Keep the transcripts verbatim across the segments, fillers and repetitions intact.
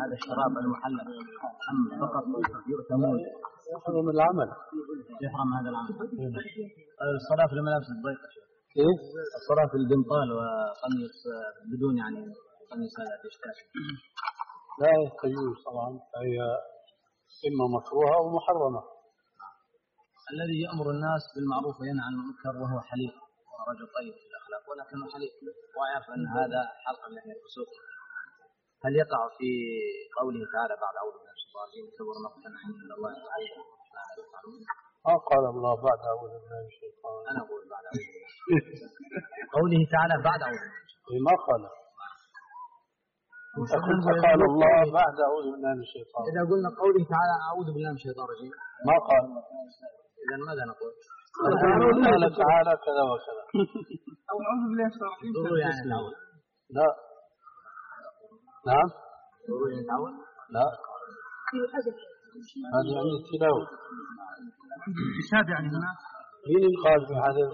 هذا الشراب المحلل أم فقط يؤتمون؟ يحرم العمل. يحرم هذا العمل. الصلاة في الملابس الضيقة. إيه؟ الصلاة في البنطال وقميص بدون يعني قميص هذا الإشكال. لا يجوز طبعا، هي إما مكروهة أو محرمة. الذي يأمر الناس بالمعروف وينهى عن المنكر وهو حليف ورجل طيب في الأخلاق ولكنه حليف ويعرف أن هذا حلقا له الفسوق، هل يقع في قوله تعالى بعد أعوذ بالله من الشيطان الرجيم كبر مقتا عند الله تعالى؟ ما قال الله بعد أعوذ بالله من الشيطان. أنا أقول بعد أعوذ بالله. قوله تعالى بعد أعوذ بالله من الشيطان. ما قال. قال الله بعد أعوذ بالله من الشيطان. إذا قلنا قوله تعالى أعوذ بالله من الشيطان الرجيم ما قال. إذا ماذا نقول؟ قال تعالى كذا وكذا. أو أعوذ بالله من الشيطان الرجيم. يعني تعود. لا. نعم. تعود. لا. هذا يعني التلاوة. الإشهاد يعني هنا. مين قال في حدث؟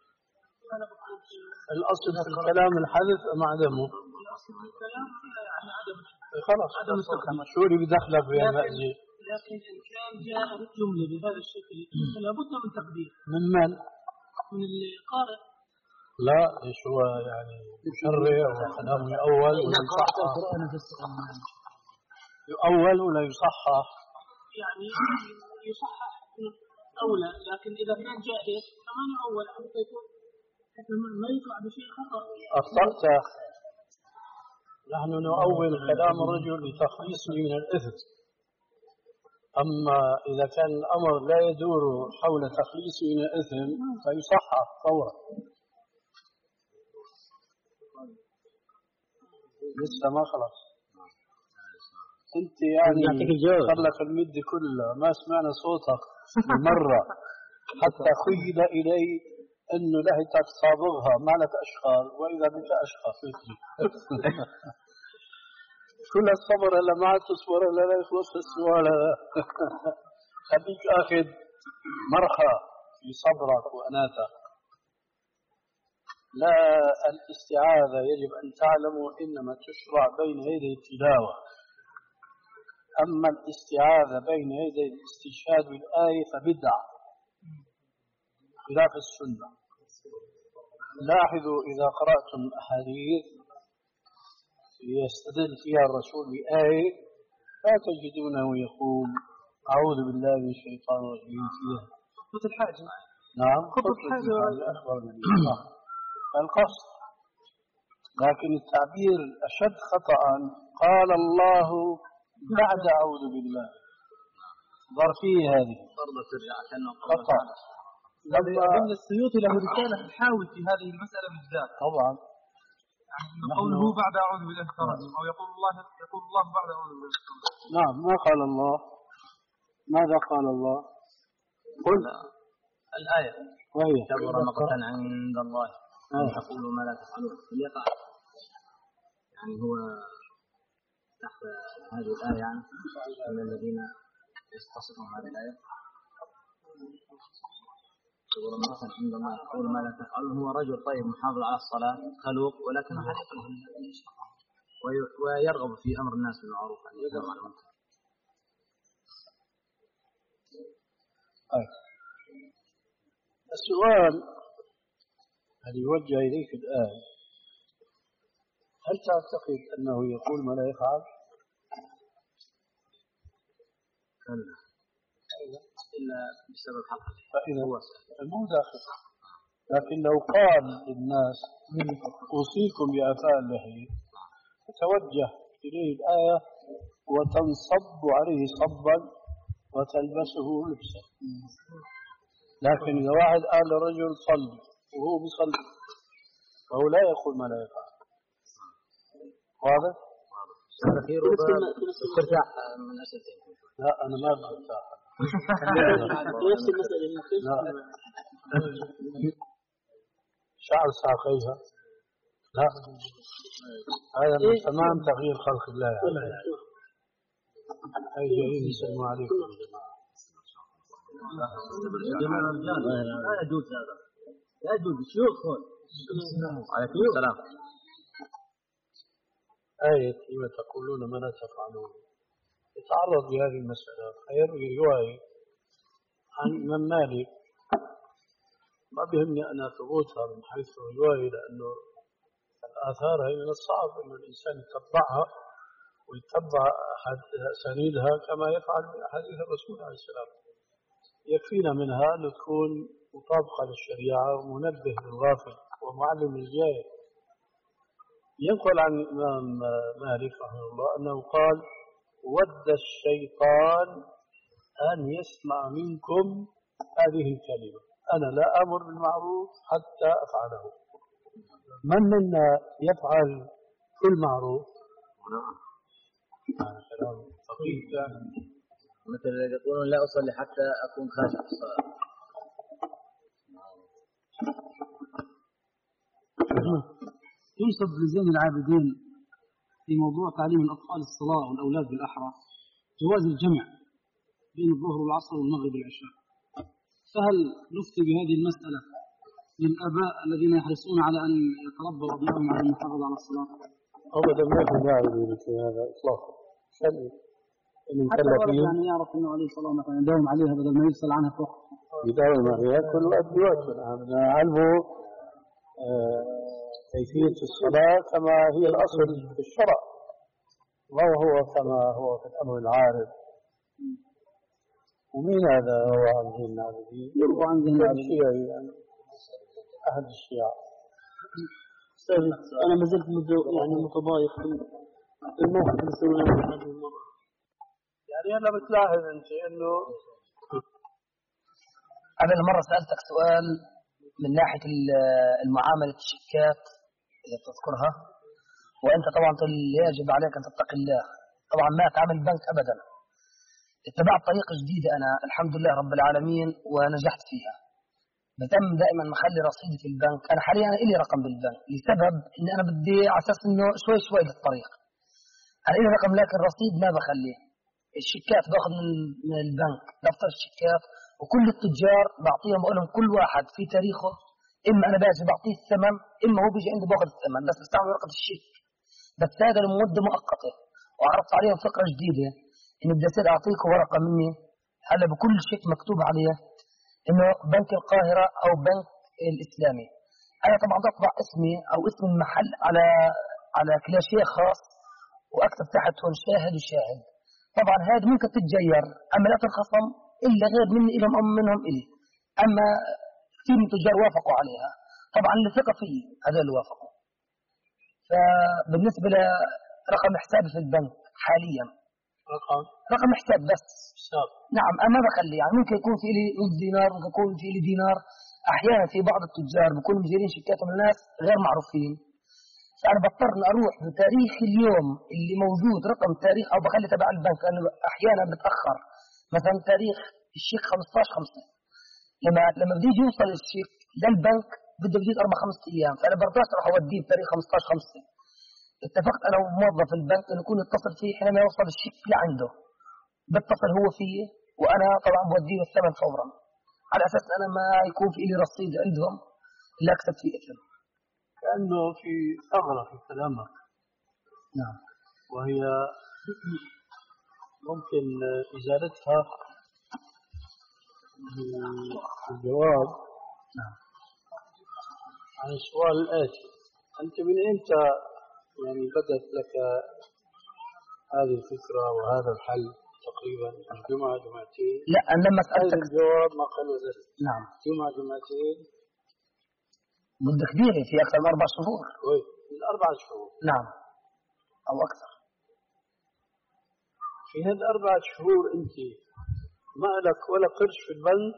الأصل في الكلام الحدث أم عدمه؟ الكلام يعني عدم. خلاص. عدم استخدام. شو اللي بدخلك في المأزي؟ لكن إن كان جاء الجملة بهذا الشكل فلا بد من تقدير. من من؟ من القارئ. لا إيش هو يعني مشرع وكلامه أول ولا يصحح؟ يؤول ولا يصحح؟ يعني يصحح أولى، لكن إذا كان جائز فما نؤول حتى يكون حتى ما يقع بشيء خطأ. أخطأت. نحن نؤول كلام الرجل لتخليصه من الإثم، أما إذا كان الأمر لا يدور حول تخليصه من الإثم فيصحح فورا. لسه ما خلص. أنت يعني صار لك المدة كلها ما سمعنا صوتك مرة حتى خيل إلي أنه لهتك صابغها ما لك أشغال وإذا بك أشغال كل الصبر إلا ما تصبر إلا لا يخلص السؤال هذا. خليك أخذ مرخى في صبرك وأناتك. لا، الاستعاذة يجب أن تعلموا إنما تشرع بين يدي التلاوة، أما الاستعاذة بين يدي الاستشهاد بالآية فبدعة خلاف السنة. لاحظوا إذا قرأتم أحاديث يستدل فيها الرسول بآية لا تجدونه يقول أعوذ بالله من الشيطان الرجيم فيها خطبة الحاجة. نعم خطبة الحاجة أخبر بالله القصد، لكن التعبير أشد خطأ قال الله بعد أعوذ بالله ظرفية هذه برضه ترجع كأنه خطأ. لما السيوطي له رسالة تحاول في هذه المسألة بالذات طبعا يعني قوله بعد أعوذ بالله من الشيطان الرجيم أو يقول الله يقول الله بعد أعوذ بالله من الشيطان الرجيم. نعم ما قال الله. ماذا قال الله؟ قل الآية وهي كبر مقتا عند الله أن تقولوا ما لا تفعلون يقع يعني هو تحت هذه الآية يعني من الذين يستصدون هذه الآية كبر مقتا عند الله تقول ما لا تفعلون. هو رجل طيب محافظ على الصلاة خلوق ولكنه حريق ويرغب في أمر الناس بالمعروف يعني يقرأ عن المنكر. السؤال الذي يوجه إليك الآن هل تعتقد أنه يقول ما لا يفعل؟ كلا إلا بسبب حقه فإذا مو داخل، لكن لو قال للناس أوصيكم بأفعال اللحية تتوجه إليه الآية وتنصب عليه صبا وتلبسه لبسا. لكن إذا واحد قال للرجل صلي وهو بيصلي فهو لا يقول ما لا يفعل. واضح؟ ترتاح من أسئلتين. لا أنا ما برتاح. نفس المسألة شعر ساقيها لا هذا من تمام تغيير خلق الله يعني. أي جايين يسلموا عليكم يا جماعة. لا يجوز هذا لا يجوز شيوخ عليكم السلام. آية فيما تقولون ما لا تفعلون يتعرض لهذه المسألة فيروي رواية عن الإمام مالك ما بهمني أنا ثبوتها من حيث الرواية لأنه الآثار هي من الصعب أن الإنسان يتبعها ويتبع أحد أسانيدها كما يفعل من أحاديث الرسول عليه السلام. يكفينا منها أن تكون مطابقة للشريعة ومنبه للغافل ومعلم للجاهل. ينقل عن الإمام مالك رحمه الله أنه قال: ود الشيطان أن يسمع منكم هذه الكلمة: أنا لا أمر بالمعروف حتى أفعله. من منا يفعل كل معروف؟ هذا كلام ثقيل فعلا. مثل يقولون لا أصلي حتى أكون خاشع في الصلاة. ينسب لزين العابدين في موضوع تعليم الأطفال الصلاة والأولاد بالأحرى جواز الجمع بين الظهر والعصر والمغرب والعشاء، فهل نفتي بهذه المسألة للآباء الذين يحرصون على أن يتربوا أبنائهم على المحافظة على الصلاة؟ أبدا ما في داعي لمثل هذا إطلاقا. حتى الولد يعني يعرف أنه عليه صلاة مثلا يداوم عليها بدل ما يفصل عنها في وقت. يداوم عليها كل وقت بوقت. علمه كيفية الصلاة كما هي الأصل في الشرع، وهو كما هو في الأمر العارف. ومين هذا هو عن زين العابدين؟ يرضى عن زين العابدين يعني أحد الشيعة. أنا ما زلت يعني متضايق في الموقف اللي سويناه هذه المرة. يعني أنا بتلاحظ أنت إنه أنا المرة سألتك سؤال من ناحية المعاملة الشيكات إذا تذكرها، وأنت طبعا يجب عليك أن تتقي الله. طبعا ما أتعامل بنك أبدا. اتبعت طريقة جديدة أنا الحمد لله رب العالمين ونجحت فيها. بتم دائما مخلي رصيدي في البنك. أنا حاليا إلي رقم بالبنك لسبب إن أنا بدي على أساس إنه شوي شوي بالطريق. أنا إلي رقم لكن رصيد ما بخليه. الشيكات باخذ من من البنك دفتر الشيكات، وكل التجار بعطيهم بقول لهم كل واحد في تاريخه، إما أنا باجي بعطيه الثمن إما هو بيجي عنده باخذ الثمن، بس بستعمل ورقة الشيك. بس هذا لمدة مؤقتة. وعرضت عليهم فكرة جديدة إني بدي أصير أعطيكم ورقة مني هلا بكل شيك مكتوب عليه إنه بنك القاهرة أو بنك الإسلامي. أنا طبعا بطبع اسمي أو اسم المحل على على كلاشيه خاص وأكتب تحت هون شاهد وشاهد. طبعا هذا ممكن تتجير، أما لا تنخصم إلا غير مني إلهم أم منهم إلي. أما كثير من التجار وافقوا عليها، طبعا اللي ثقة فيه هذا اللي وافقوا. فبالنسبة لرقم حسابي في البنك حاليا رقم رقم حساب بس حساب. نعم أنا بخلي يعني ممكن يكون في لي نص دينار، ممكن يكون في لي دينار. أحيانا في بعض التجار بيكونوا مديرين شيكاتهم الناس غير معروفين، فأنا بضطر أروح بتاريخ اليوم اللي موجود رقم تاريخ أو بخلي تبع البنك، لأنه أحيانا بتأخر. مثلا تاريخ الشيك خمسة عشر خمسة، لما لما بدي يوصل الشيك للبنك بده بيجي أربع خمس أيام، فأنا برضاش أروح أوديه بتاريخ خمسة عشر خمسة. اتفقت أنا وموظف البنك إنه يكون يتصل فيه حينما يوصل الشيك لعنده، بتصل هو فيه وأنا طبعا بوديه الثمن فورا، على أساس أنا ما يكون في لي رصيد عندهم لا أكسب فيه إثم. كأنه في ثغرة في كلامك. نعم. وهي ممكن إزالتها بالجواب نعم. عن السؤال الآتي: أنت من إمتى يعني بدت لك هذه الفكرة وهذا الحل؟ تقريبا الجمعة جمعتين؟ لا أنا لما سألتك الجواب ما قال ذلك. نعم. جمعة جمعتين مدة كبيرة في أكثر من أربع شهور. كويس، من أربع شهور. نعم أو أكثر. في هذه الأربع شهور أنت ما لك ولا قرش في البنك؟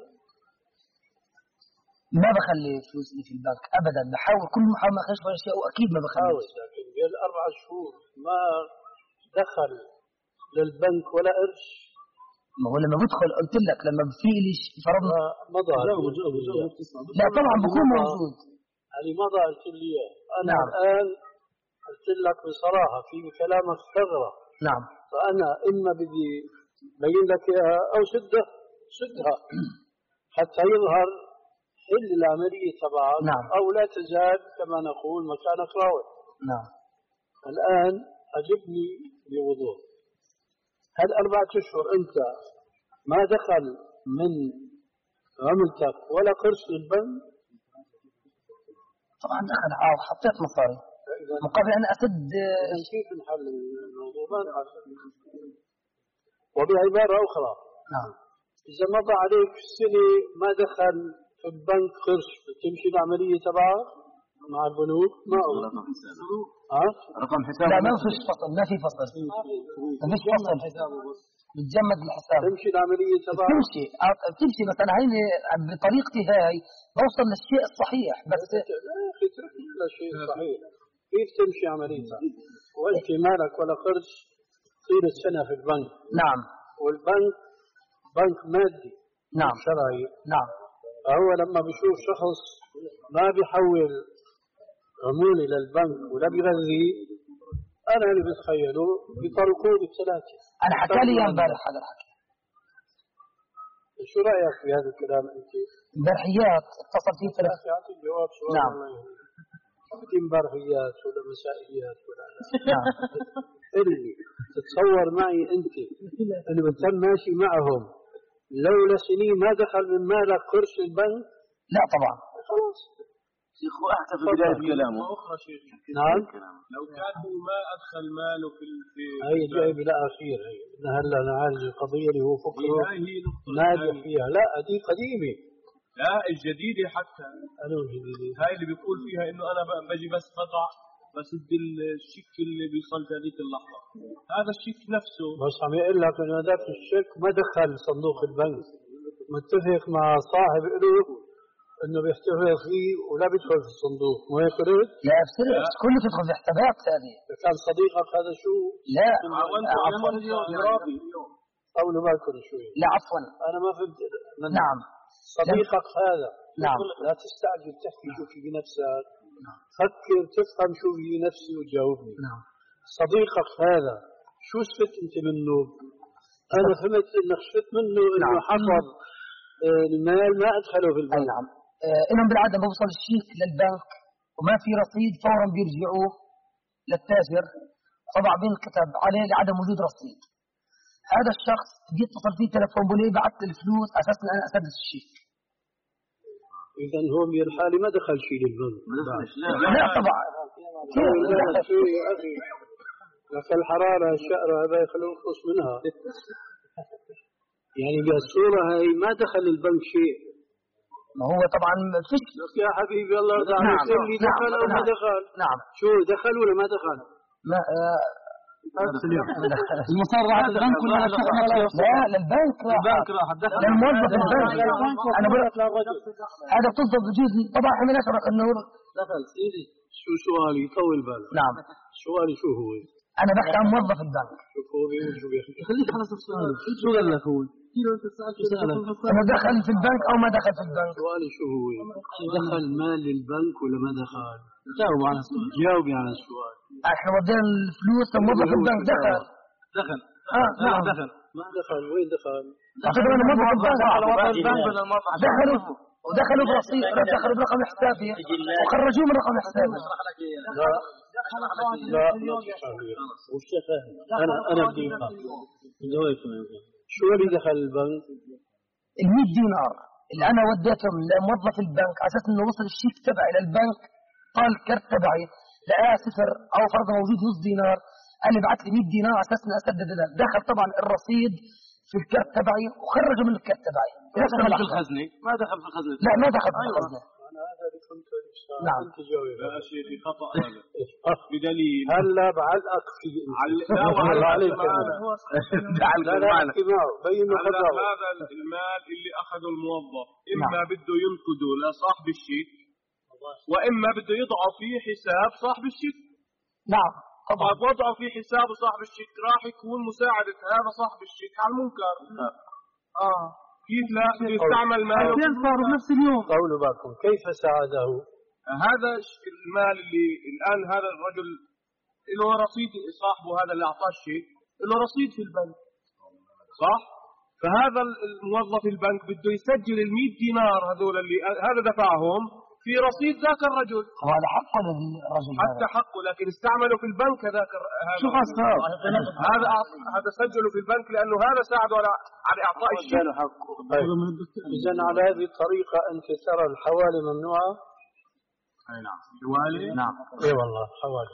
ما بخلي فلوسي في البنك أبدا، بحاول كل ما حاول ما أخش ولا شيء وأكيد ما بخلي. لكن في هذه الأربع شهور ما دخل للبنك ولا قرش؟ ما هو لما بدخل قلت لك لما في لي فرضنا مضى. لا طبعا بكون موجود. يعني مضى قلت لي أنا نعم. الآن قلت لك بصراحة في كلامك ثغرة. نعم. فأنا إما بدي بين لك إياها أو سدها سدها حتى يظهر حل العملية تبعك. نعم. أو لا تزال كما نقول مكانك راوي. نعم. الآن أجبني بوضوح. هل أربعة أشهر أنت ما دخل من عملتك ولا قرش للبنك؟ طبعا دخل اه حطيت مصاري مقابل أن أسد. كيف نحل الموضوع؟ ما نحل. وبعبارة أخرى نعم إذا مضى عليك سنة ما دخل في البنك قرش تمشي العملية تبعها مع البنوك؟ ما أقول ها؟ رقم حساب لا ما فيش فصل ما في فصل ما فيش فصل بتجمد الحساب تمشي العملية تبعها تمشي تمشي بس أنا هيني بطريقتي هاي بوصل للشيء الصحيح بس لا يا أخي تركني لا شيء صحيح. كيف تمشي عمليتها وأنت مالك ولا قرش طيلة السنة في البنك؟ نعم والبنك بنك مادي نعم شرعي. نعم هو لما بيشوف شخص ما بيحول عمولة للبنك ولا بيغذيه أنا اللي بتخيله بيطرقوه بالثلاثة. أنا حكى لي امبارح هذا الحكي. شو رأيك في هذا الكلام أنت؟ امبارحيات اتصل فيه ثلاث. أعطي جواب سؤال. نعم. في امبارحيات ولا مسائيات ولا نعم. اللي تتصور معي أنت اللي بتم ماشي معهم لولا سنين ما دخل من مالك قرش البنك؟ لا طبعا. خلاص. شيخ أحكى في بداية كلامه. أخرى شيخ. نعم. لو كان هو ما أدخل ماله في في هي جاي بلا أخير هي. هلا نعالج القضية اللي هو فكره هاي هي نقطة ناجح فيها. لا دي قديمة. لا الجديدة حتى. أنا الجديدة. هاي اللي بيقول فيها إنه أنا بجي بس بضع بسد الشيك اللي بيصل في هذيك اللحظة. هذا الشيك نفسه. بس عم يقول لك إنه هذاك الشيك ما دخل صندوق البنك. متفق مع صاحب له إنه بيحتفظ فيه ولا بيدخل في الصندوق. مو هيك قلت؟ لا بصير كله تدخل في حسابات هذه. كان صديقك هذا شو؟ لا عفوا راضي. قولوا بالكم شوي. لا عفوا. أنا ما فهمت. نعم. صديقك هذا. نعم. لا تستعجل تحكي شو في بنفسك. فكر تفهم شو في نفسي وتجاوبني. نعم. صديقك هذا شو استفدت انت منه؟ انا فهمت انك استفدت منه انه نعم. حفظ المال ما ادخله في البنك. نعم. آه انهم بالعاده بوصل الشيك للبنك وما في رصيد فورا بيرجعوه للتاجر طبعا بينكتب عليه لعدم وجود رصيد. هذا الشخص بيتصل فيه تلفون بقول لي بعت الفلوس اساسا انا اسدد الشيك. اذا هو من الحالة ما دخل شيء للبنك. لا, لا طبعا. كيف لا شو يا اخي؟ لك الحرارة الشقرة هذا يخلوه يخلص منها. يعني بهالصورة هاي ما دخل البنك شيء. ما هو طبعا فيش. يا حبيبي الله يرضى عليك قل لي دخل او ما دخل. نعم. شو دخل ولا ما دخل؟ ما آه المصار راح البنك ولا لا للبنك راح. البنك راح دخل للموظف البنك. انا بقول هذا بتصدق بجوز طبعا احنا نشرح انه دخل سيدي. شو سؤالي طول بالك. نعم. سؤالي شو هو؟ انا بحكي عن موظف البنك. شوف هو بيقول شو بيحكي. خليك خلص السؤال. شو قال لك هو؟ انه دخل في البنك او ما دخل في البنك. سؤالي شو هو؟ دخل مال للبنك ولا ما دخل؟ جاوب على السؤال. جاوبي على السؤال. احنا ودينا الفلوس لموظف البنك دخل. دخل. اه نعم. دخل. ما دخل وين دخل؟ اعتقد انه موظف البنك دخلوا ودخلوا برصيد دخلوا برقم حسابي وخرجوه من رقم حسابي. لا لا والشيخ انا انا بدي شو اللي دخل البنك؟ ال مئة دينار اللي انا وديتهم لموظف البنك على اساس انه وصل الشيك تبعي للبنك قال الكرت تبعي لقاه صفر او فرضا موجود نص دينار قال لي بعت لي مئة دينار على اساس اني اسدد له. دخل طبعا الرصيد في الكرت تبعي وخرجه من الكرت تبعي. ما دخل في الخزنه. ما دخل في الخزنه. لا ما دخل في الخزنه. انا هذا اللي كنت نعم. كنت جاوب. لا شيء في خطأ هذا. بدليل. هلا بعلقك في لا والله عليك. لا لا احكي معه بين خطأه. هذا المال اللي اخذه الموظف اما بده ينقده لصاحب الشيك واما بده يضعه في حساب صاحب الشيك. نعم. طبعا وضعه في حساب صاحب الشيك راح يكون مساعدة هذا صاحب الشيك على المنكر. اه كيف لا يستعمل ماله صار بنفس اليوم. قولوا باكم كيف ساعده؟ هذا المال اللي الان هذا الرجل له رصيد صاحبه هذا اللي اعطاه الشيك له رصيد في البنك صح؟ فهذا الموظف البنك بده يسجل ال مئة دينار هذول اللي هذا دفعهم في في رصيد ذاك الرجل. وهذا حقه للرجل حتى حقه، لكن استعملوا في البنك ذاك هذا. شو خاصة هذا هذا سجله في البنك لأنه هذا ساعده على على إعطاء الشيء. إذا على هذه الطريقة أنت ترى الحوالي ممنوعة؟ أي نعم. حوالي؟ نعم. إي والله حوالي.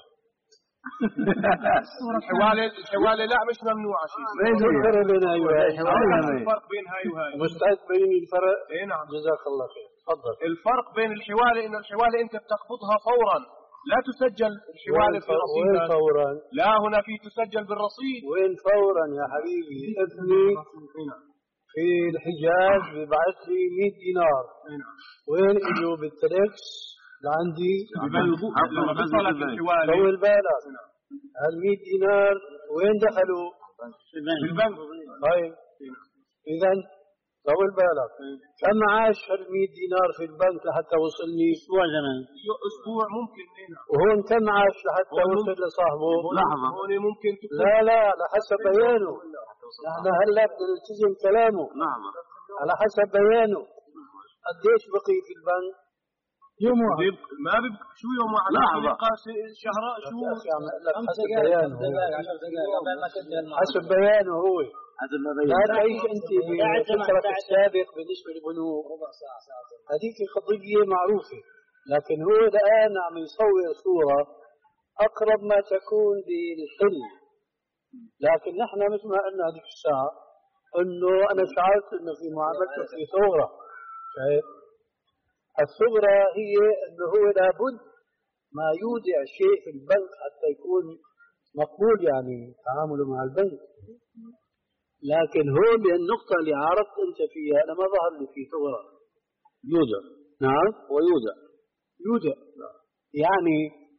الحوالي الحوالي لا مش ممنوعة شيء. شو الفرق بين هاي وهاي؟ الفرق بين هاي وهاي. مستعد بيني الفرق؟ اي نعم. جزاك الله خير. تفضل. الفرق بين الحوالي إن الحوالي أنت بتقبضها فورا، لا تسجل الحوالي في رصيدك. وين فورا؟ لا هنا في تسجل بالرصيد. وين فورا يا حبيبي؟ ابني في الحجاز ببعث لي مئة دينار. وين اجوا بالتلكس لعندي؟ لما بصلك الحوالي. طول بالك. هال مئة دينار وين دخلوا؟ في البنك. طيب. إذا طول بالك. كم عاش هال مئة دينار في البنك لحتى وصلني؟ أسبوع زمان. أسبوع ممكن. وهون كم عاش لحتى وصل لصاحبه؟ لحظة. هون ممكن تكون. لا لا على حسب بيانه. نحن هلا بنلتزم كلامه. نعم. على حسب بيانه. قديش بقي في البنك؟ يوم واحد. ما بيبقى شو يوم واحد؟ بيبقى شهر شو؟ حسب بيانه. حسب بيانه هو. لا تعيش انت بفكرك السابق بالنسبه للبنوك. هذيك قضيه معروفه، لكن هو الان عم يصور صوره اقرب ما تكون للحلم. لكن نحن مثل ما قلنا هذيك الساعه انه انا شعرت انه في معاملته في ثغره. شايف؟ الثغره هي انه هو لابد ما يودع شيء في البنك حتى يكون مقبول يعني تعامله مع البنك. لكن هون النقطة اللي عرفت أنت فيها أنا ما ظهر لي في ثغرة. يودع. نعم. ويودع. يودع. يعني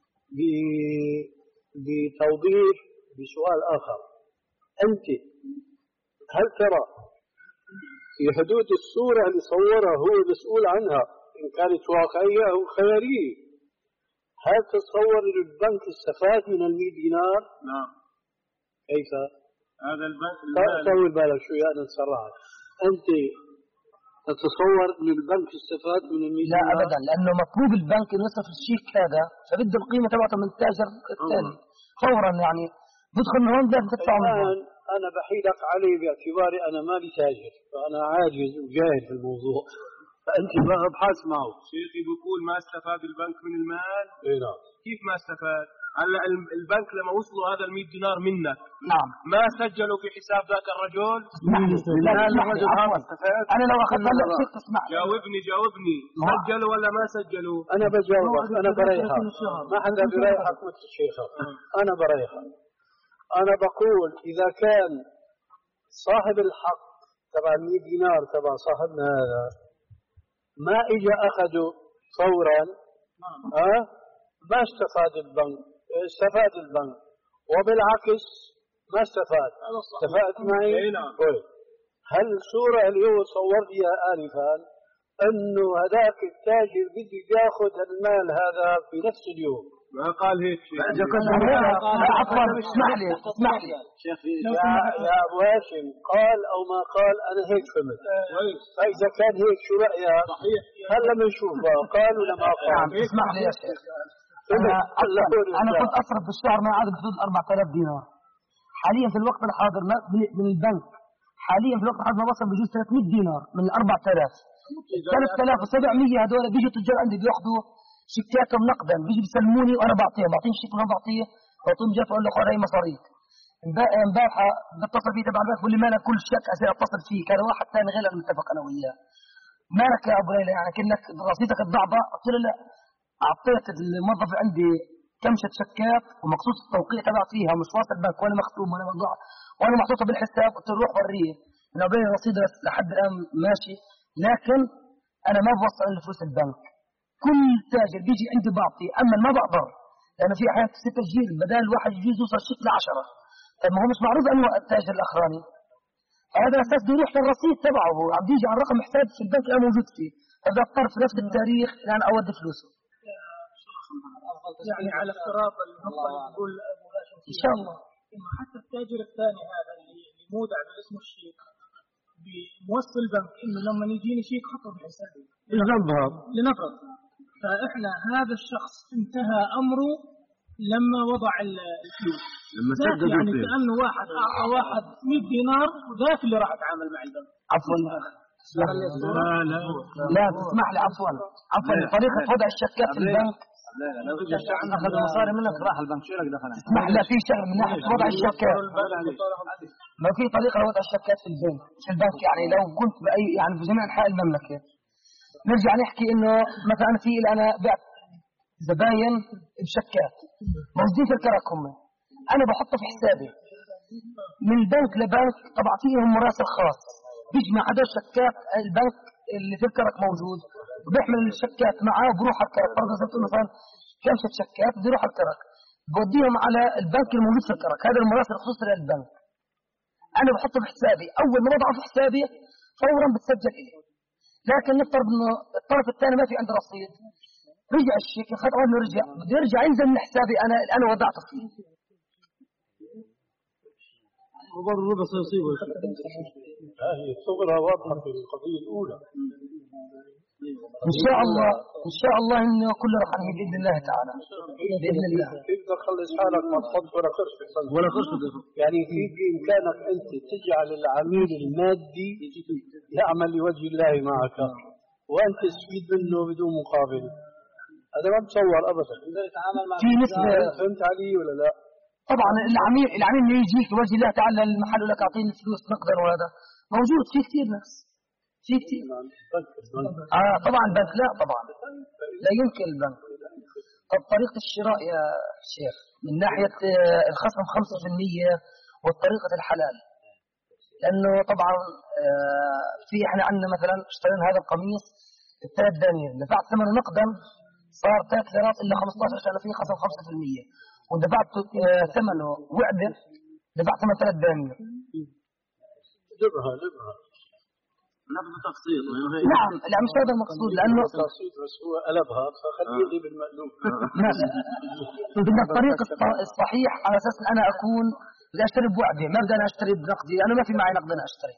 بتوضيح بسؤال آخر. أنت هل ترى في حدود الصورة اللي صورها هو مسؤول عنها إن كانت واقعية أو خيالية، هل تتصور أن البنك استفاد من المئة دينار؟ نعم. كيف؟ هذا البنك طول بالك شوي أنا انسرعت. أنت تتصور أن البنك استفاد من المئة لا دينار؟ أبدا، لأنه مطلوب البنك أن يصرف الشيك هذا فبده القيمة تبعته من التاجر الثاني فورا. يعني بدخل من هون لازم تدفع من هون. أنا بحيلك علي باعتباري أنا مالي تاجر، فأنا عاجز وجاهل في الموضوع، فأنت ما أبحث معه. شيخي بقول ما استفاد البنك من المال. إيه نعم. كيف ما استفاد؟ هلا البنك لما وصلوا هذا المئة دينار منك نعم ما سجلوا في حساب ذاك الرجل. لا الرجل هذا استفاد. أنا لو أخذت هلا شيك تسمع. جاوبني جاوبني سجلوا ولا ما سجلوا؟ أنا بجاوبك، أنا بريحك، ما حدا بريحك مثل الشيخ. أنا بريحك. أنا بقول إذا كان صاحب الحق تبع المئة دينار تبع صاحبنا هذا ما إجا أخذه فورا أه؟ ما استفاد البنك، استفاد البنك، وبالعكس ما استفاد. استفاد معي؟ هل الصورة اللي هو صور ليها آنفا أنه هذاك التاجر بده ياخذ المال هذا في نفس اليوم؟ ما قال هيك شيء. عفوا اسمح لي اسمح لي يا يا أبو هاشم قال أو ما قال أنا هيك فهمت. فإذا كان هيك شو رأيك؟ صحيح. هلا بنشوفها قال ولا ما قال. اسمح لي يا شيخ. أنا أنا كنت أصرف بالشهر ما يعادل حدود أربعة آلاف دينار. حاليا في الوقت الحاضر من البنك حاليا في الوقت الحاضر ما وصل بجوز ثلاثمئة دينار من أربعة آلاف. ثلاثة آلاف وسبعمئة هذول بيجوا التجار عندي بياخذوا شيكاتهم نقدا، بيجي بيسلموني وانا بعطيهم، بعطيهم شيك وانا بعطيه، بعطيهم جاف اقول له خذ هي مصاريف. امبارحه بتصل فيه تبع البنك بقول لي مالك كل شيك اسير اتصل فيك، هذا واحد ثاني غير المتفق انا وياه. مالك يا ابو ليلى يعني كانك رصيدك الضعضع؟ قلت له لا، اعطيت الموظف عندي كمشه شيكات ومقصود التوقيع تبع فيها مش واصل البنك ولا مختوم ولا موضوع وانا محطوطه بالحساب، قلت له روح وريه انا بين الرصيد لحد الان ماشي، لكن انا ما بوصل لفلوس البنك. كل تاجر بيجي عندي بعطي، اما ما بقدر لانه في احيان ست تسجيل بدل الواحد يجوز يوصل شيك لعشرة، طيب ما هو مش معروف انه التاجر الاخراني، هذا الاساس بده يروح للرصيد تبعه، هو عم بيجي على رقم حساب في البنك انا موجود فيه، فبده اضطر في نفس التاريخ لان اودي فلوسه. يعني على افتراض النقطه اللي بيقول ابو هاشم ان شاء الله انه حتى التاجر الثاني هذا اللي مودع باسمه الشيك بموصل البنك انه لما يجيني شيك حطه بحسابي لنفرض لنفرض فإحنا هذا الشخص انتهى أمره لما وضع الفلوس، لما سدد يعني الفلوس. كأنه واحد أعطى واحد مئة دينار وذاك اللي راح يتعامل مع البنك. عفوا لا لا لا تسمح لي، عفوا عفوا طريقة وضع الشيكات في البنك. لا لا لو أخذ المصاري منك راح البنك، شو لك دخل؟ اسمح لا، في شغل من ناحية وضع الشيكات، ما في طريقة لوضع الشيكات في البنك في البنك يعني لو كنت بأي يعني في جميع أنحاء المملكة. نرجع نحكي إنه مثلا في أنا بعت زباين بشيكات موجودين في الكرك، هم أنا بحطه في حسابي من بنك لبنك، طبعا فيهم مراسل خاص بيجمع هذا الشيكات البنك اللي في الكرك موجود وبيحمل الشيكات معاه وبروح على الكرك. فرضا زي مثلا خمسة شيكات بدي يروح على الكرك بوديهم على البنك الموجود في الكرك، هذا المراسل الخصوصي للبنك أنا بحطه في حسابي. أول ما وضعه في حسابي فورا بتسجل إليه. لكن نفترض إنه الطرف الثاني ما في عنده رصيد، رجع الشيك خد أول ما رجع بده يرجع ينزل من حسابي أنا أنا وضعته فيه. وبر الربا سيصيبه. هذه صغرى واضحة في القضية الأولى. إن شاء الله إن شاء الله إنه كله راح نهي بإذن الله تعالى. بإذن الله. كيف تخلص حالك ما تحط ولا قرش في البنك؟ ولا قرش. يعني في بإمكانك أنت تجعل العميل المادي يعمل لوجه الله معك وأنت تستفيد منه بدون مقابل. هذا ما بتصور أبدا. في نسبة. فهمت علي ولا لا؟ طبعا العميل العميل اللي يجيك لوجه الله تعالى المحل لك أعطيني فلوس نقدر، وهذا موجود في كثير ناس في كثير. آه طبعا البنك لا طبعا لا يمكن البنك. طب طريقة الشراء يا شيخ من ناحية الخصم خمسة في المية والطريقة الحلال، لأنه طبعا في احنا عندنا مثلا اشترينا هذا القميص بثلاث دنانير دفعت ثمنه نقدا صار ثلاث ليرات إلا خمسة عشر عشان فيه خصم خمسة في المية، ودفعت ثمنه وعدة دفعت ثمن ثلاث دنانير. جبها جبها نقد تقسيط. نعم لا مش هذا المقصود، لأنه تقسيط بس هو قلبها فخليه يغيب المقلوب. ماشي. بدنا الطريق الصحيح على أساس أنا أكون بدي أشتري بوعدي، ما بدي أنا أشتري بنقدي، أنا ما في معي نقد أنا أشتري.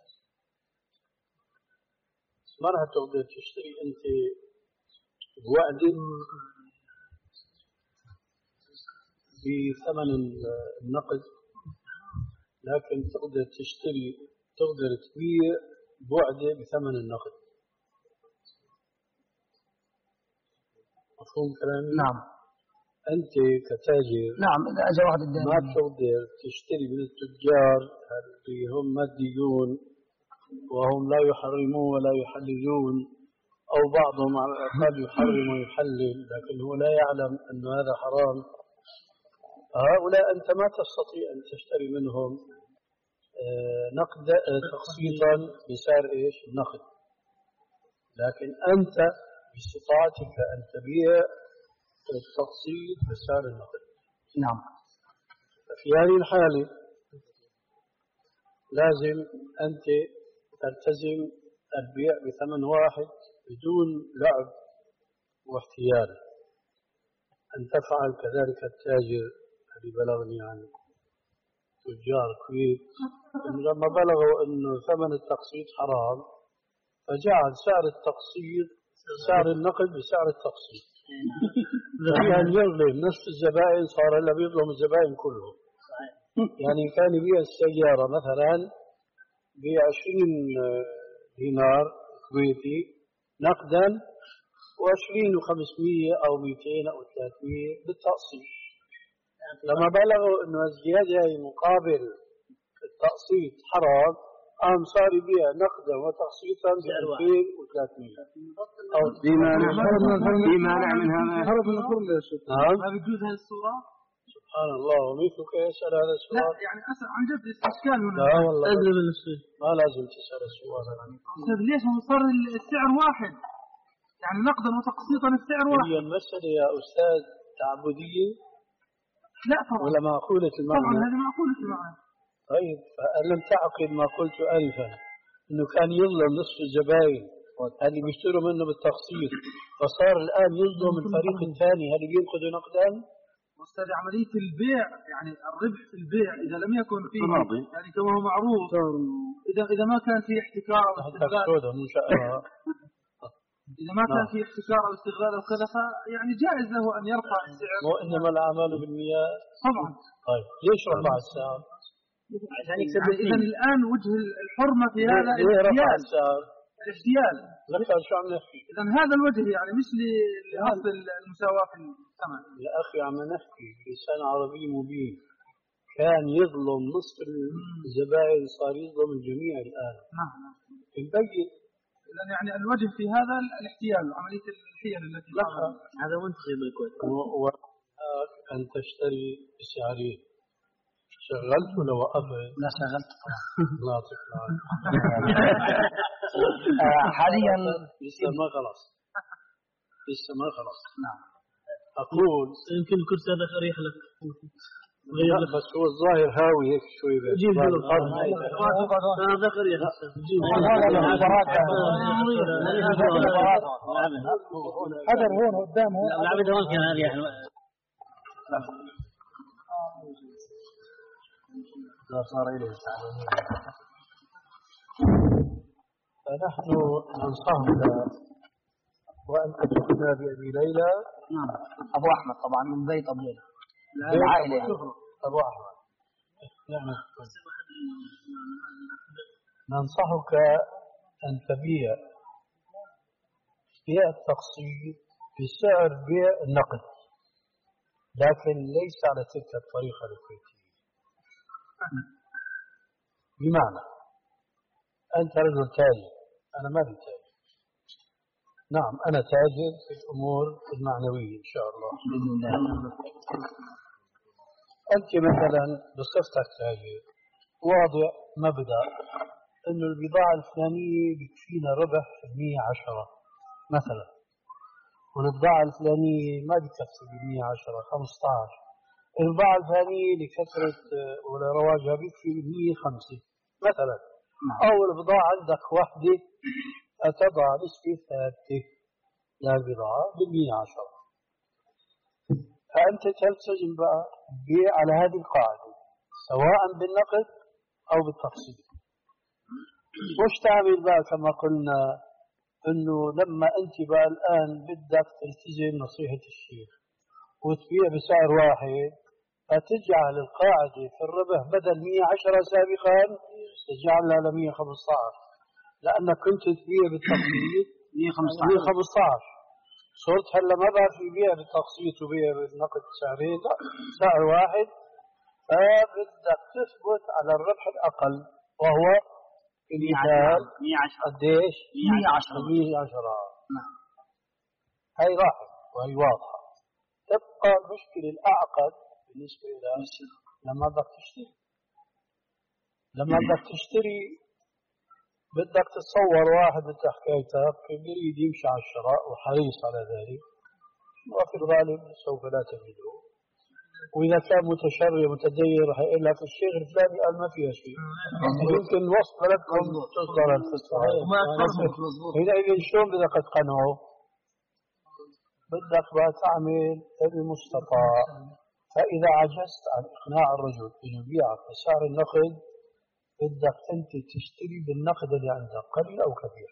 ما راح تقدر تشتري أنت بوعدي بثمن النقد، لكن تقدر تشتري تقدر تبيع بوعدة بثمن النقد. مفهوم كلامي؟ نعم. أنت كتاجر نعم إذا أجى واحد الدين ما تقدر تشتري من التجار اللي هم ماديون وهم لا يحرمون ولا يحللون، أو بعضهم على الأقل يحرم ويحلل لكن هو لا يعلم أن هذا حرام. هؤلاء أنت ما تستطيع أن تشتري منهم نقد تقسيطا بسعر إيش النقد، لكن أنت باستطاعتك أن تبيع التقسيط بسعر النقد. نعم. في هذه الحالة لازم أنت تلتزم البيع بثمن واحد بدون لعب واحتيال. أن تفعل كذلك التاجر الذي بلغني عن تجار الكويت لما بلغوا أنه ثمن التقسيط حرام فجعل سعر التقسيط سعر النقد بسعر التقسيط. كان يظلم نصف الزبائن صار إلا بيظلم الزبائن كلهم. يعني كان يبيع السيارة مثلا بعشرين دينار كويتي نقدا وعشرين وخمسمية أو مئتين أو ثلاثمية بالتقسيط. لما بلغوا إنه الزيادة هي مقابل التقسيط حرام قام صار يبيع نقدا وتقسيطا بألفين وثلاثمية. أو في مانع في مانع من هذا. هرب من الفرن يا شيخ. نعم. ما بيجوز هذه الصورة. سبحان الله ومثلك يسأل هذا السؤال. لا يعني أسأل عن جد إشكال هنا. لا والله أجل ما لازم تسأل السؤال هذا. طيب ليش هو صار السعر واحد؟ يعني نقدا وتقسيطا السعر واحد. هي المسألة يا أستاذ تعبدية؟ لا طبعا. ولا معقولة المعنى؟ طبعا هذه معقولة المعنى. طيب ألم تعقل ما قلت ألفا إنه كان يظلم نصف الزبائن اللي بيشتروا منه بالتقسيط فصار الآن يظلم الفريق الثاني اللي بينقذوا نقدا. أستاذ عملية البيع يعني الربح في البيع إذا لم يكن فيه تراضي. يعني كما هو معروف إذا إذا ما كان فيه احتكار أو استغلال. إن شاء الله إذا ما كان في احتكار أو استغلال أو كذا فيعني جائز له أن يرفع السعر. وإنما الأعمال بالنيات. طبعا. طيب ليش رفع السعر؟ عشان يكسب. إذا الآن وجه الحرمة في هذا الاحتيال. الاحتيال. ذكر شو عم نحكي. إذا هذا الوجه يعني مش لأصل المساواة في الثمن. يا أخي عم نحكي لسان عربي مبين. كان يظلم نصف الزبائن صار يظلم الجميع الآن. نعم. مبين. إذا يعني الوجه في هذا الاحتيال عملية الحيل التي لا هذا منتخب بالكويت. أن تشتري بسعرين. شغلت ولا وقفت؟ لا شغلت. الله يعطيك العافية. حاليا لسه ما خلص. لسه ما خلص. نعم. أقول يمكن الكرسي هذا أريح لك. لا بس هو الظاهر هاوي هيك شوي بس. جيب له الأرض. هذا أريح. جيب. حجر هون قدام هون. العبد هون كان أريح. لا صار إليه. فنحن ننصحك وأنت تخنا بأبي ليلى. نعم. أبو أحمد طبعا من بيت أبو ليلى. العائلة يعني. أبو أحمد. نعم. ننصحك أن تبيع بيع التقسيط بسعر بيع النقد، لكن ليس على تلك الطريقة الكويتية. بمعنى أنت رجل تاجر، أنا ما تاجر. نعم أنا تاجر في الأمور المعنوية إن شاء الله. أنت مثلا بصفتك تاجر واضع مبدأ إنه البضاعة الفلانية بتكفينا ربح في المية عشرة مثلا، والبضاعة الفلانية ما بتكفي بالمية عشرة خمسة عشر، البضاعة الفلانية لكثرة ولا رواجها بيكفي بالمية خمسة مثلا، أو البضاعة عندك وحدة أتضع نسبة ثابتة للبضاعة بالمية عشرة، فأنت تلتزم بقى بيع على هذه القاعدة سواء بالنقد أو بالتقسيط. وش تعمل بقى كما قلنا إنه لما أنت بقى الآن بدك تلتزم نصيحة الشيخ وتبيع بسعر واحد، فتجعل القاعدة في الربح بدل مية وعشرة سابقا تجعلها ل مية وخمسة عشر، لأنك كنت تبيع بالتقسيط مية وخمسة عشر، صرت هلا ما بقى في بيع بالتقسيط وبيع بالنقد سعرين، سعر واحد، فبدك تثبت على الربح الأقل وهو المثال مية وعشرة. قديش؟ مية وعشرة. مية وعشرة. نعم. هاي راحت وهي واضحة. تبقى المشكلة الأعقد بالنسبة إلى لما بدك تشتري. لما بدك تشتري بدك تتصور واحد مثل حكايتك يريد يمشي على الشراء وحريص على ذلك، وفي الغالب سوف لا تجده، وإذا كان متشرع متدين راح يقول لك الشيخ الفلاني قال ما فيها شيء، يمكن وسط بلدكم تصدر الفسحة. حينئذ شلون بدك تقنعه؟ بدك بقى تعمل المستطاع، فإذا عجزت عن إقناع الرجل إنه يبيعك بسعر النقد بدك أنت تشتري بالنقد اللي عندك قليل أو كبير،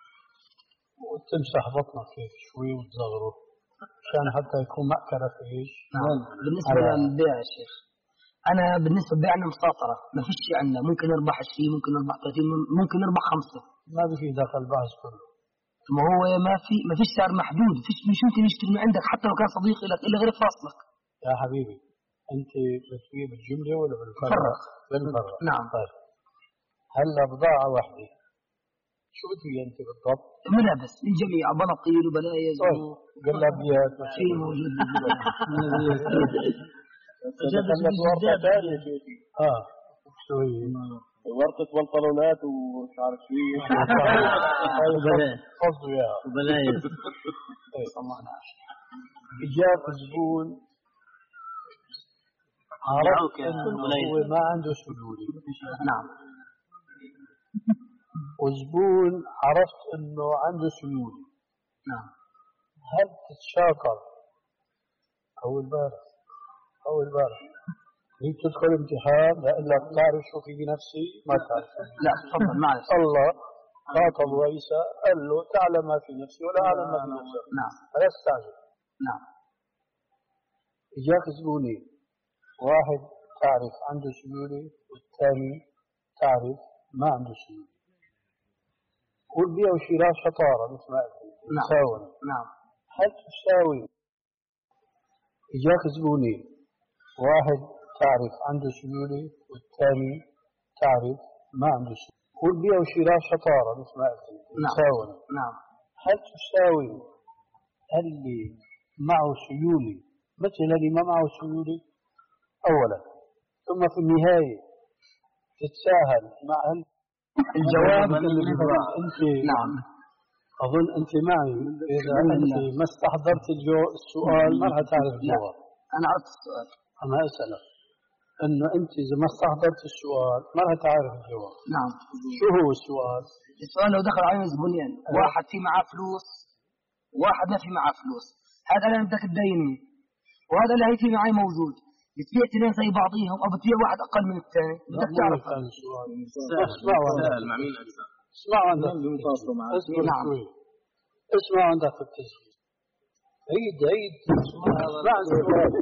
وتمسح بطنك هيك شوي وتزغره عشان حتى يكون مأكلة في إيش. نعم. بالنسبة للبيع يا شيخ، أنا بالنسبة لبيعنا مساطرة، ما فيش شيء عندنا، ممكن نربح عشرين، ممكن نربح ثلاثين، ممكن نربح خمسة. ما في دخل بحث كله. ما هو ما في ما فيش سعر محدود، فيش مش ممكن يشتري من عندك حتى لو كان صديق لك إلا غير فاصلك. يا حبيبي أنت بتبيع بالجملة ولا بالفرق؟ بالفرق. نعم. طيب هلا بضاعة واحدة شو بتبيع أنت بالضبط؟ ملابس من جميع بناطيل وبلايز وجلابيات وشيء موجود. جلابيات ورقة ثانية شيخي. آه شو هي؟ ورقة بنطلونات ومش عارف شو هي. قصده يا وبلايز. إجاب الزبون عرفت إنه هو ما عنده سيولة. نعم. وزبون عرفت إنه عنده سيولة. نعم. هل تتشاطر أول بارح أول بارح هي تدخل امتحان لأنك تعرف شو في نفسي ما تعرف؟ لا تفضل معلش. الله خاطب عيسى قال له تعلم ما في نفسي ولا أعلم ما في نفسك. نعم. فلا تستعجل. نعم. إجاك زبوني واحد تعرف عنده سيولة والثاني تعرف ما عنده سيولة. والبيع والشراء شطارة مثل ما قلت. مساومة. نعم. هل تساوي إجاك زبوني واحد تعرف عنده سيولة والثاني تعرف ما عنده سيولة. والبيع والشراء شطارة مثل ما قلت. مساومة. نعم. هل تساوي اللي معه سيولة مثل اللي ما معه سيولة أولا، ثم في النهاية تتساهل مع الجواب أنت. نعم. أظن أنت معي إذا أنت ما استحضرت السؤال ما راح تعرف الجواب. أنا عرفت السؤال. أنا أسألك أنه أنت إذا ما استحضرت السؤال ما راح تعرف الجواب. نعم. شو هو السؤال؟ السؤال لو دخل علينا زبونين أه. واحد في معاه فلوس واحد ما في معاه فلوس، هذا اللي بدك تديني وهذا اللي هي في معي موجود، بتبيع اثنين زي بعضيهم او بتبيع واحد اقل من الثاني؟ بدك تعرف هذا السؤال. اسمعوا سهل مع مين أكثر؟ اسمعوا عندك. نعم. اسمعوا عندك في التسجيل. عيد عيد. اسمع السؤال.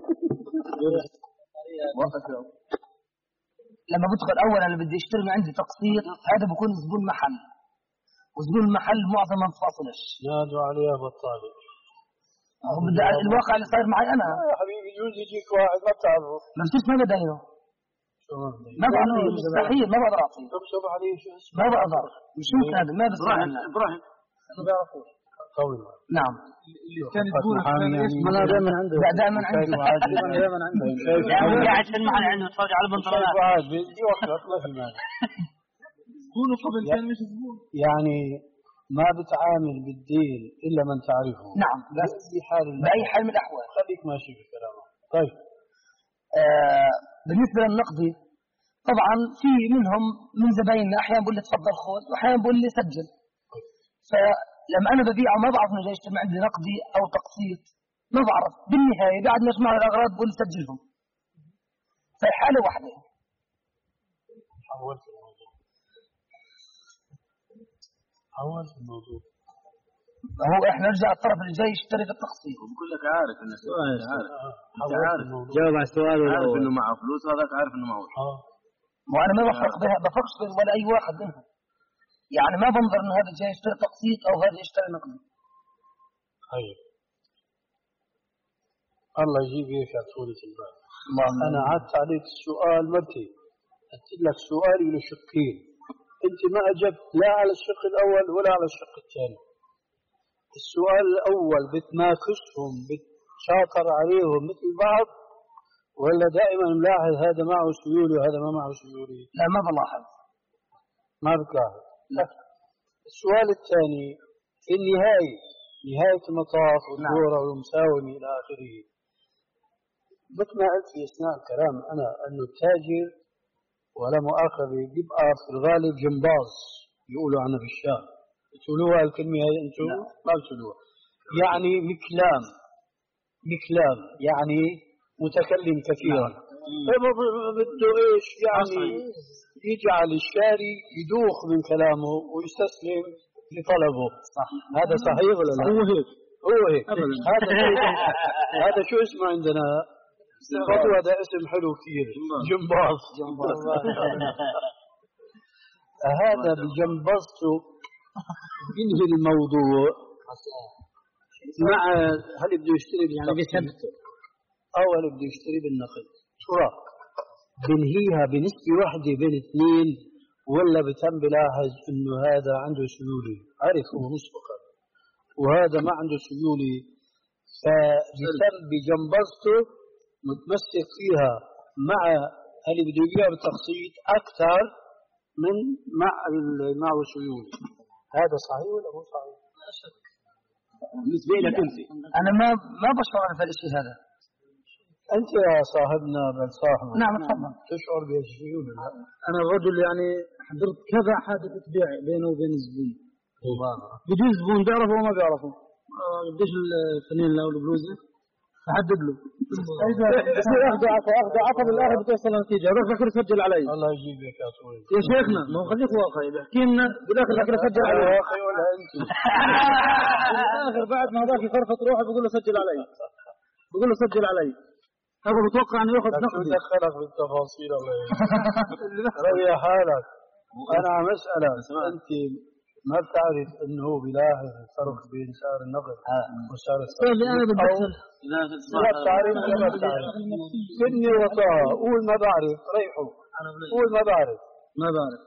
لما بدخل اولا اللي بدي يشتري من عندي تقسيط هذا بكون زبون محل، وزبون المحل معظم ما بفاصلش. نادوا عليها بطالة. الواقع اللي صاير معي انا يا حبيبي يجوز يجيك واحد ما بتعرفه ما بصيرش ما بدينه ما بعطيه مستحيل ما بقدر اعطيه. تكتب عليه شو اسمه؟ ما بقدر مش ممكن هذا ما بصير ابراهيم ما بيعرفوش قوي. نعم. اللي كان تقول انا دائما عنده لا دائما عنده دائما عنده يعني قاعد في المحل عنده تفرج على البنطلونات قاعد بيجي وقت ما في المال زبونه قبل كان مش زبون يعني ما بتعامل بالدين الا من تعرفه. نعم. بأي حال باي حال من الاحوال. خليك ماشي في كلامك. طيب آه بالنسبه للنقدي طبعا في منهم من زبايننا احيانا بقول لي تفضل خذ واحيانا بقول لي سجل. فلما انا ببيعه ما بعرف انه جاي يشتري عندي نقدي او تقسيط ما بعرف، بالنهايه بعد ما اجمع الاغراض بقول سجلهم. في حاله واحده حولت الموضوع حولت الموضوع هو احنا نرجع الطرف اللي جاي يشتري بالتقسيط بقول لك عارف انه السؤال عارف انت عارف جاوب على السؤال عارف انه معه فلوس وهذاك عارف انه معه اه وانا ما بفرق بها بفرقش بين ولا اي واحد منهم، يعني ما بنظر انه هذا جاي يشتري تقسيط او هذا يشتري نقدي. طيب الله يجيب هيك على طولة البال. انا عدت عليك السؤال مرتين، قلت لك سؤالي له شقين، انت ما اجبت لا على الشق الاول ولا على الشق الثاني. السؤال الاول بتناقشهم بتشاطر عليهم مثل بعض ولا دائما ملاحظ هذا معه سيولي وهذا ما معه سيولي؟ لا ما بلاحظ. ما بتلاحظ. لا. السؤال الثاني في النهاية نهاية المطاف والدورة والمساومة إلى آخره، مثل ما قلت في أثناء الكلام أنا أنه التاجر ولا مؤاخذة يبقى في الغالب جمباز يقولوا عنه في الشام. بتقولوها الكلمة هاي أنتم؟ ما بتقولوها. يعني مكلام مكلام يعني متكلم كثيرا. بده إيش يعني يجعل الشاري يدوخ من كلامه ويستسلم لطلبه. صح. هذا صحيح ولا لا؟ هو هيك هو هيك. هذا هذا شو اسمه عندنا؟ برضو هذا اسم حلو كثير، جمباز. جمباز. هذا بجمبزته بينهي الموضوع مع هل بده يشتري يعني بثبته أو هل بده يشتري بالنقد؟ شو رأيك؟ بنهيها بنسبة واحدة بين اثنين ولا بتم بلاحظ إنه هذا عنده سيولي عرفه مسبقا وهذا ما عنده سيولي، فبتم بجنبزته متمسك فيها مع اللي بده يبيع بالتقسيط أكثر من مع معه سيولي. هذا صحيح ولا مو صحيح؟ لا شك. بالنسبة لك أنت أنا ما ما بشعر بهالشيء هذا. أنت يا صاحبنا بل صاحبنا نعم تفضل. تشعر بهالشيء ولا لا؟ أنا الرجل يعني حضرت كذا حادثة بيع بينه وبين الزبون. بيجي الزبون بيعرفه وما بيعرفه. قديش الفنين له البلوزة؟ احدد له يصير اخذ عفو اخذ عفو بالاخر بتوصل النتيجه روح فكر سجل علي الله يجيبك يا طويل يا شيخنا ما هو خليك واقعي احكي لنا بالاخر فكر سجل علي يا اخي ولا انت بالاخر بعد ما هذاك يفرفط روحه بيقول له سجل علي بيقول له سجل علي هذا بتوقع انه ياخذ نقد دخلك بالتفاصيل الله ريح حالك انا مساله انت ما بتعرف انه هو بلاحظ الفرق بين سعر النقد وسعر الصرف انا بتدخل لا بتعرف ولا ما بتعرف مني وطاء قول ما بعرف ريحوا قول ما بعرف ما بعرف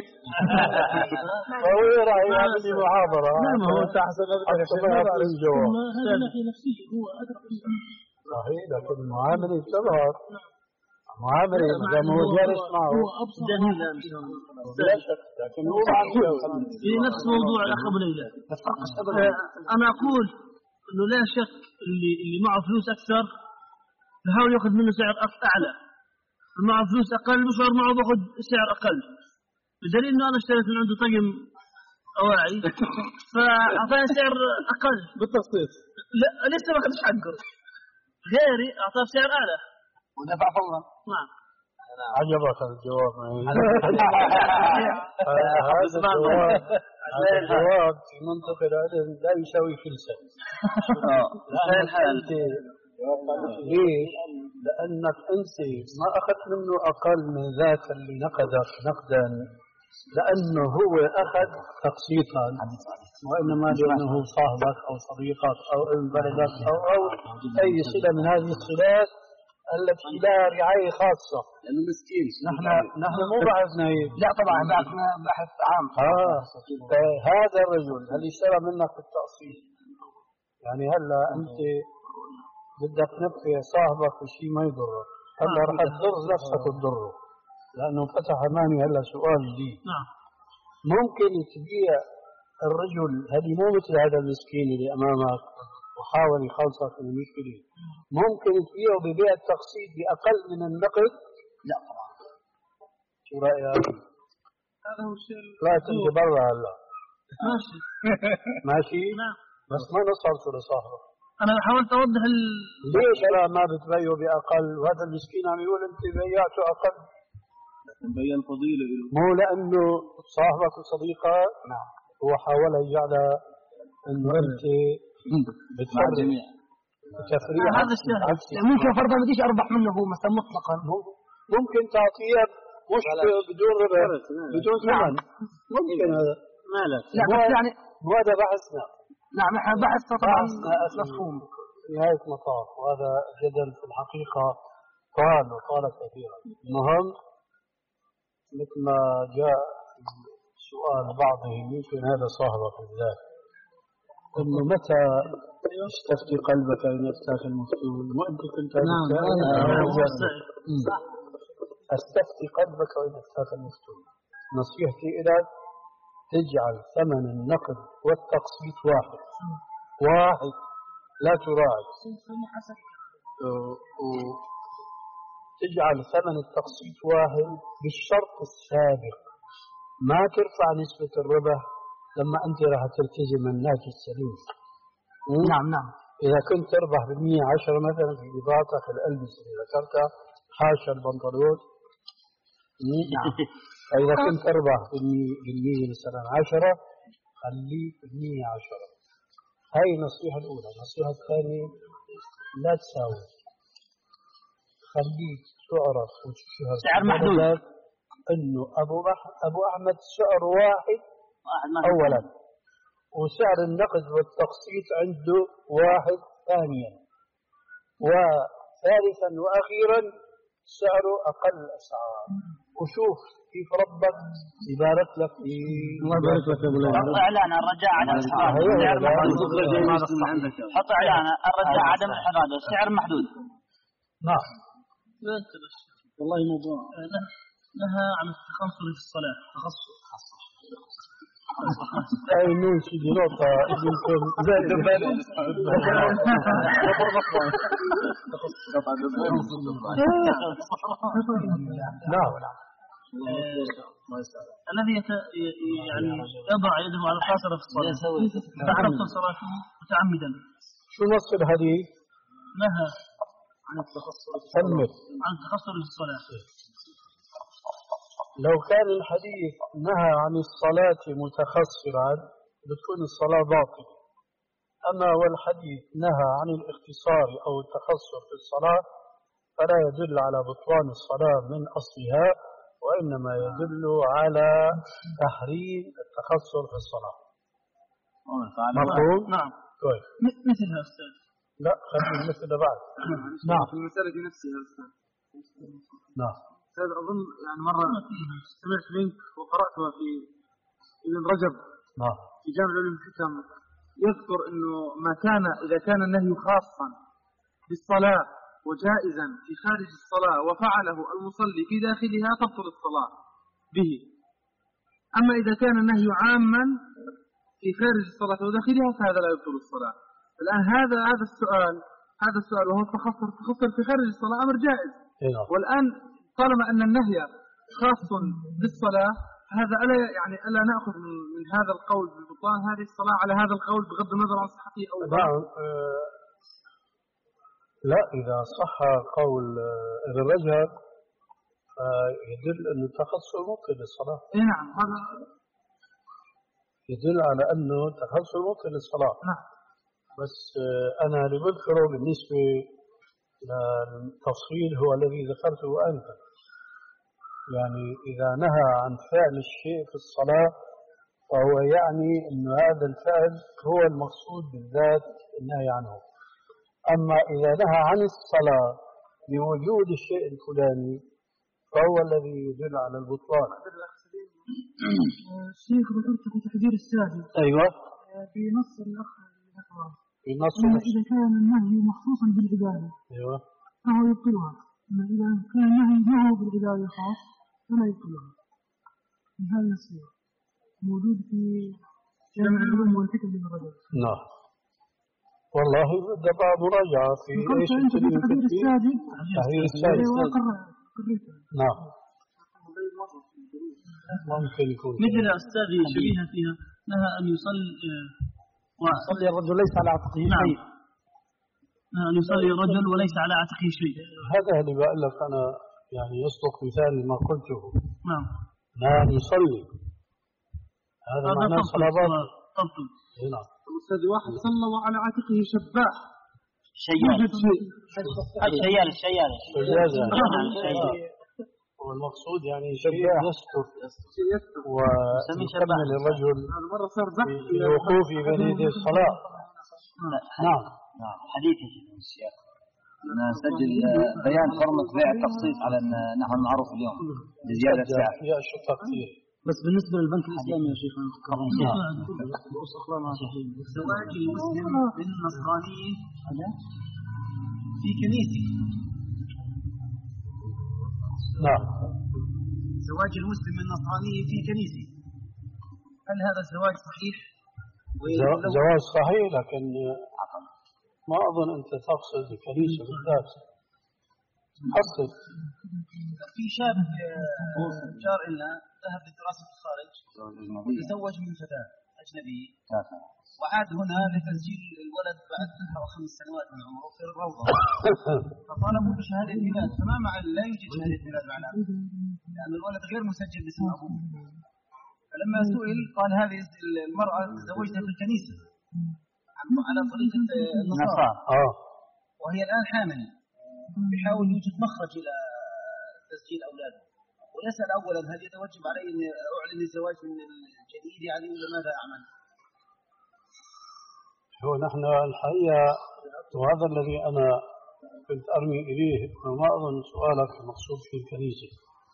هو راح يعمل لي محاضره ما هو انت احسن ما بعرف الجواب هذا ناحية نفسية هو أدرك صحيح لكن المعامله بتظهر معامله اذا ما هو جالس معه هو أبصر بلا شك لكن هو ما عنده في نفس موضوع الاخ ابو ليلى انا اقول انه لا شك اللي اللي معه فلوس اكثر بحاول ياخذ منه سعر اعلى اللي معه فلوس اقل بشعر معه باخذ سعر اقل بدليل انه انا اشتريت من عنده طقم اواعي فاعطاني سعر اقل بالتخصيص لا لسه ما اخذش حقه غيري اعطاه سعر اعلى ودفع فورا. نعم عجبك الجواب هذا الجواب هذا الجواب في منطق العلم لا يساوي فلسا لأنك ليش؟ لأنك أنت ما أخذت منه أقل من ذاك اللي نقدك نقدا لأنه هو أخذ تقسيطا وإنما لأنه صاحبك أو صديقك أو ابن بلدك أو أو أي صلة من هذه الصلات التي لها رعاية خاصة لأنه مسكين نحن نحن مو بحثنا هيك لا طبعا بحثنا بحث عام آه هذا الرجل اللي اشترى منك بالتقسيط يعني هلا أنت بدك تنفع صاحبك وشيء ما يضرك هلا رح تضر نفسك وتضره لأنه فتح أمامي هلا سؤال جديد نعم ممكن تبيع الرجل هذه مو مثل هذا المسكين اللي أمامك وحاول يخلصك من المشكلة ممكن تبيعه ببيع التقسيط بأقل من النقد لا طبعا شو رأيك؟ هذا هو الشيء لا تنت برا هلا ماشي ماشي؟ نعم بس ما نصرته لصاحبك انا حاولت اوضح ال... ليش لا ما بتبيعه بأقل وهذا المسكين عم يقول أنت بيعته أقل بين فضيلة مو لأنه صاحبك وصديقك نعم هو حاول يجعل أنه أنت مع الجميع تفريع هذا الشيء ممكن فرضا ما بديش اربح منه هو مثلا مطلقا ممكن تعطيه مش بدون ربح بدون ثمن ممكن هذا مالك لا بس يعني وهذا بحثنا نعم احنا بحث طبعا مفهوم نهاية مطاف وهذا جدل في الحقيقة طال وطال كثيرا المهم مثل ما جاء سؤال بعضهم يمكن هذا صاحبك بالذات انه متى استفتي قلبك ان يفتاك المفتون وانت كنت نعم استفتي قلبك وان يفتاك المفتون نصيحتي لك تجعل ثمن النقد والتقسيط واحد واحد لا تراعي تجعل ثمن التقسيط واحد بالشرط السابق ما ترفع نسبة الربح لما أنت راح تلتزم النهج السليم نعم نعم إذا كنت تربح بالمية عشرة مثلا في بضاعتك الألبسة اللي ذكرتها حاشا البنطلون نعم فإذا كنت تربح بالمية مثلا عشرة خليك بالمية عشرة هاي النصيحة الأولى النصيحة الثانية لا تساوي خليك تعرف وتشهر سعر محدود انه ابو بح... ابو احمد سعر واحد اولا وسعر النقد والتقسيط عنده واحد ثانيا وثالثا واخيرا سعره اقل الاسعار وشوف كيف ربك يبارك لك في الله يبارك لك يا ابو ليلى حط اعلان الرجاء عدم حط اعلان الرجاء عدم الحقاده السعر محدود نعم والله موضوع نهى عن التخصص في الصلاة تخصص أي نوشي دي نقطة يمكن زاد البال نعم الذي يعني يضع يده على الخاصرة في الصلاة تعرف صلاته متعمدا شو نص الحديث؟ نهى عن التخصر عن التخصر في الصلاة. لو كان الحديث نهى عن الصلاة متخصرا بتكون الصلاة باطلة. أما والحديث نهى عن الاختصار أو التخصر في الصلاة فلا يدل على بطلان الصلاة من أصلها، وإنما يدل على تحريم التخصر في الصلاة. مفهوم؟ نعم. كويس. مثلها أستاذ. لا خلي مثل بعد. نعم. في المسألة نفسها أستاذ. نعم. أستاذ أظن يعني مرة سمعت منك وقرأتها في ابن رجب. نعم. في جامع العلوم الحكم يذكر إنه ما كان إذا كان النهي خاصا بالصلاة وجائزا في خارج الصلاة وفعله المصلي في داخلها تبطل الصلاة به. أما إذا كان النهي عاما في خارج الصلاة وداخلها فهذا لا يبطل الصلاة. الآن هذا هذا السؤال هذا السؤال وهو التخصر التخصر في خارج الصلاة أمر جائز. والآن طالما أن النهي خاص بالصلاة هذا ألا يعني ألا نأخذ من, من هذا القول ببطلان هذه الصلاة على هذا القول بغض النظر عن صحته أو نعم. آه لا إذا صح قول ابن رجب يدل أن التخصر مبطل للصلاة. نعم هذا يدل على أنه التخصر مبطل للصلاة. نعم. بس أنا اللي بذكره بالنسبة للتفصيل هو الذي ذكرته أنت، يعني إذا نهى عن فعل الشيء في الصلاة فهو يعني أن هذا الفعل هو المقصود بالذات النهي عنه. أما إذا نهى عن الصلاة بوجود الشيء الفلاني فهو الذي يدل على البطلان. الشيخ ذكرت في تحذير الساجد. أيوة. في نص الأخ في نص إذا كان النهي مخصوصا بالعبادة أيوة فهو يبطلها. إذا كان النهي معه بالعبادة الخاص فلا يبطلها. هذا الصيغ موجود في جامع العلوم والحكم لابن رجب. نعم. والله بدأ بعض مراجعة في ايش تحذير الساجد. تحذير الساجد. نعم. ممكن يكون مثل أستاذي شبيهة فيها نهى أن يصلي ويصلي الرجل ليس على عاتقه شيء. نهى أن يصلي الرجل وليس على عاتقه شيء. هذا اللي بقول لك أنا يعني يصدق مثال ما قلته. نعم. نهى أن يصلي هذا معناه صلاة باطلة. تبطل. نعم. أستاذ واحد صلى وعلى عاتقه شباح. شيال. الشيال الشيال. الشيال. والمقصود يعني شيء يستر ويكمل الرجل في وقوفه بين يدي الصلاة. نعم. نعم. حديث الشيخ نسجل بيان حرمة بيع التخصيص على نحو المعروف اليوم بزيادة سعر. يا شطة كثير. بس بالنسبة للبنك الإسلامي يا شيخ زواج المسلم بالنصراني في كنيسة. نعم. زواج المسلم من النصراني في كنيسة، هل هذا الزواج صحيح؟ زواج صحيح، لكن ما أظن أنت تقصد الكنيسة بالذات. حصل في شاب جار لنا ذهب للدراسة في الخارج تزوج من فتاة أجنبية وعاد هنا لتسجيل الولد بعد تسع أو خمس سنوات من عمره في الروضة فطالبوا بشهادة ميلاد، فما مع لا يوجد شهادة ميلاد معنا لأن الولد غير مسجل باسم أبوه. فلما سئل قال هذه المرأة تزوجتها في الكنيسة على طريقة النصارى وهي الآن حامل، بيحاول يوجد مخرج إلى تسجيل أولاده، ويسأل أولا هل يتوجب علي أن أعلن الزواج من الجديد يعني ولا ماذا أعمل؟ هو نحن الحقيقة وهذا الذي أنا كنت أرمي إليه، وما أظن سؤالك المقصود في الكنيسة.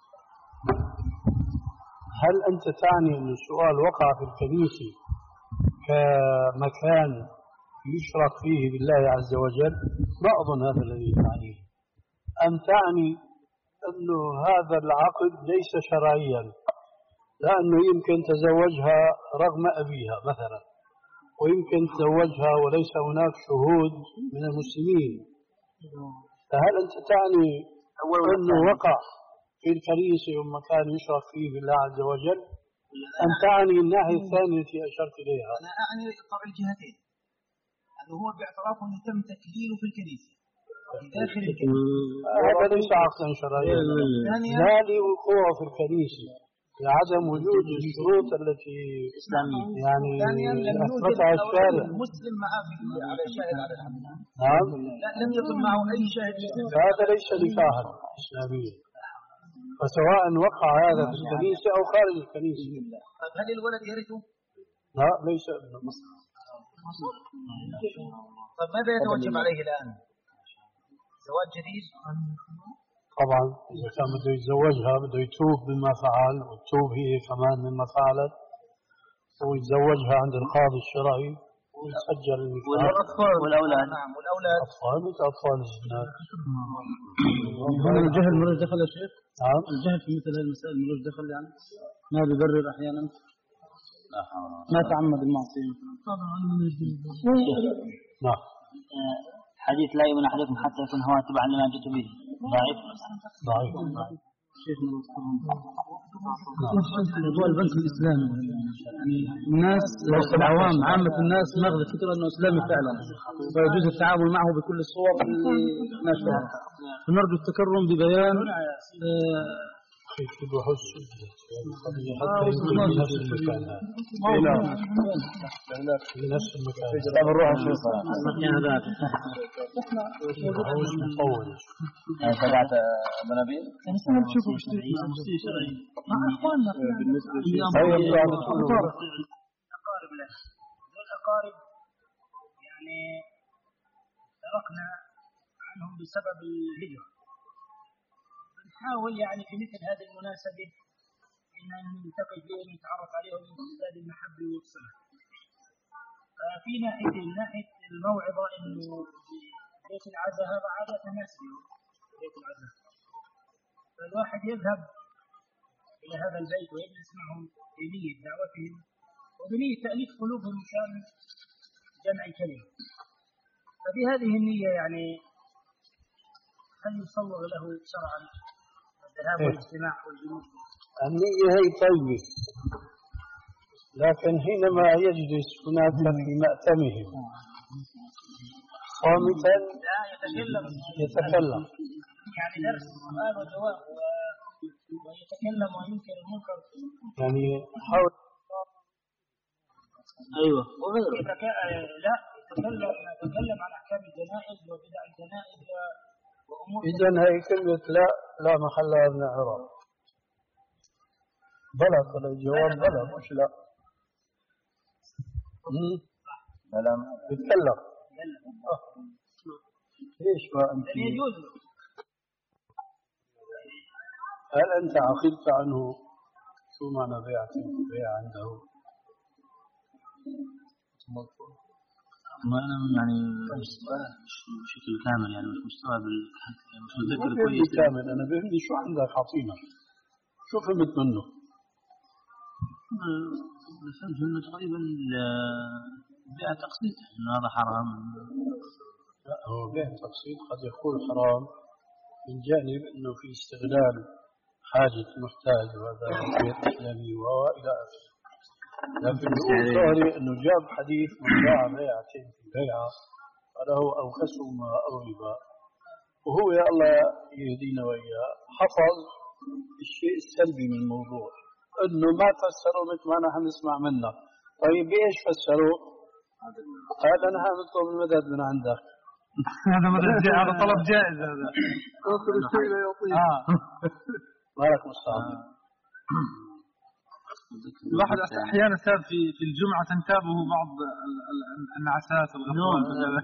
هل أنت تعني أن السؤال وقع في الكنيسة كمكان يشرك فيه بالله عز وجل؟ ما أظن هذا الذي تعنيه. أم تعني أنه هذا العقد ليس شرعيا لأنه يمكن تزوجها رغم أبيها مثلا، ويمكن تزوجها وليس هناك شهود من المسلمين، فهل أنت تعني أنه وقع في الكنيسة ومكان يشرك فيه بالله عز وجل، أم تعني الناحية الثانية التي أشرت إليها؟ أنا أعني طبع الجهتين، أنه هو باعترافه أنه تم تكليله في الكنيسة هذا ليس عقلا شرعيا، لا لوقوعه في الكنيسة لعدم وجود الشروط التي يعني أثبتها الشارع. مسلم معه على شاهد على الحمد. نعم. لا لم يكن معه أي شاهد. هذا ليس نكاحا إسلاميا، فسواء وقع هذا في الكنيسة أو خارج الكنيسة. هل الولد يرثه؟ لا ليس ابن مصر. طيب ماذا يتوجب عليه الآن؟ زواج جديد؟ طبعا إذا كان بده يتزوجها بده يتوب مما فعل، وتتوب هي كمان مما فعلت، ويتزوجها عند القاضي الشرعي ويسجل النكاح. والأطفال والأولاد. نعم والأولاد. أطفال مثل أطفال الزنا. هنا الجهل ملوش دخل يا شيخ؟ نعم. الجهل في مثل هذه المسائل ملوش دخل يعني؟ ما بيبرر أحيانا؟ ما تعمد المعصية. نعم. حديث لا يؤمن أحدكم حتى يكون هواه تبعا لما جئت به ضعيف. ضعيف. شيخنا موضوع البنك الإسلامي يعني الناس العوام عامة الناس ماخذ الفكرة أنه إسلامي فعلا فيجوز التعامل معه بكل الصور اللي نشرها. فنرجو التكرم ببيان في بحوث حتى يكون في نفس المكان. في نفس المكان. طب نروح نشوف المكان هذاك. بحوث مطول. تبعت منابيل. نسمع تشوفوا مع اخواننا بالنسبه للاقارب له الأقارب يعني تركنا عنهم بسبب الهجرة. نحاول يعني في مثل هذه المناسبة إن نلتقي بهم نتعرف عليهم من خلال المحبة والصلة. في ناحية من ناحية الموعظة إنه بيت العزاء هذا عادة ناس بيت العزاء، فالواحد يذهب إلى هذا البيت ويجلس معهم بنية دعوتهم وبنية تأليف قلوبهم مشان جمع الكلمة. فبهذه النية يعني هل يصور له شرعا الذهاب والاجتماع والجلوس؟ النية هي طيبة، لكن حينما يجلس هناك في مأتمهم صامتا لا يتكلم يتكلم يعني درس سؤال وجواب ويتكلم وينكر المنكر يعني حول ايوه وغيره لا يتكلم يتكلم عن احكام الجنائز وبدع الجنائز وامور. اذا هي كلمة لا لا محل لها من اعراب. بلى ولا الجواب بلى مش لا. كلام يتكلم ليش ما انت يجوز. هل انت عقلت عنه شو معنى بيعة بيع عنده؟ ما أنا يعني بشكل كامل يعني مش مستوعب مش متذكر كويس كامل. أنا بهمني شو عندك عطينا شو فهمت منه؟ فهمت منه تقريبا بيع تقسيط إنه هذا حرام. لا هو بيع تقسيط قد يكون حرام من جانب إنه في استغلال حاجة محتاج وهذا غير إسلامي وإلى آخره. لكن الظاهر انه جاب حديث من باع بيعتين في بيعه فله اوخسهما او ربا، وهو يا الله يهدينا واياه حفظ الشيء السلبي من الموضوع انه ما فسروا مثل ما نحن نسمع منك. طيب بايش فسروا؟ هذا نحن نطلب المدد من عندك. هذا مدد هذا طلب جائز هذا. اخر الشيء لا يعطيه. اه بارك مستعان. الواحد احيانا استاذ في في الجمعه تنتابه بعض النعسات والغفوات.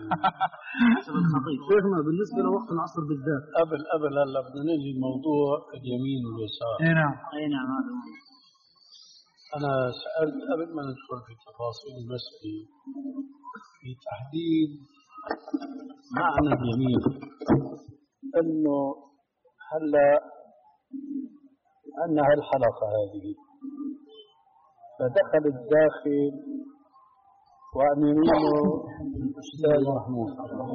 شيخنا بالنسبه لوقت العصر بالذات قبل قبل هلا بدنا نجي موضوع اليمين واليسار. اي نعم اي نعم هذا انا سالت قبل ما ندخل في تفاصيل المسألة في تحديد معنى اليمين انه هلا عندنا هالحلقه هذه فدخل الداخل وعن يمينه الأستاذ محمود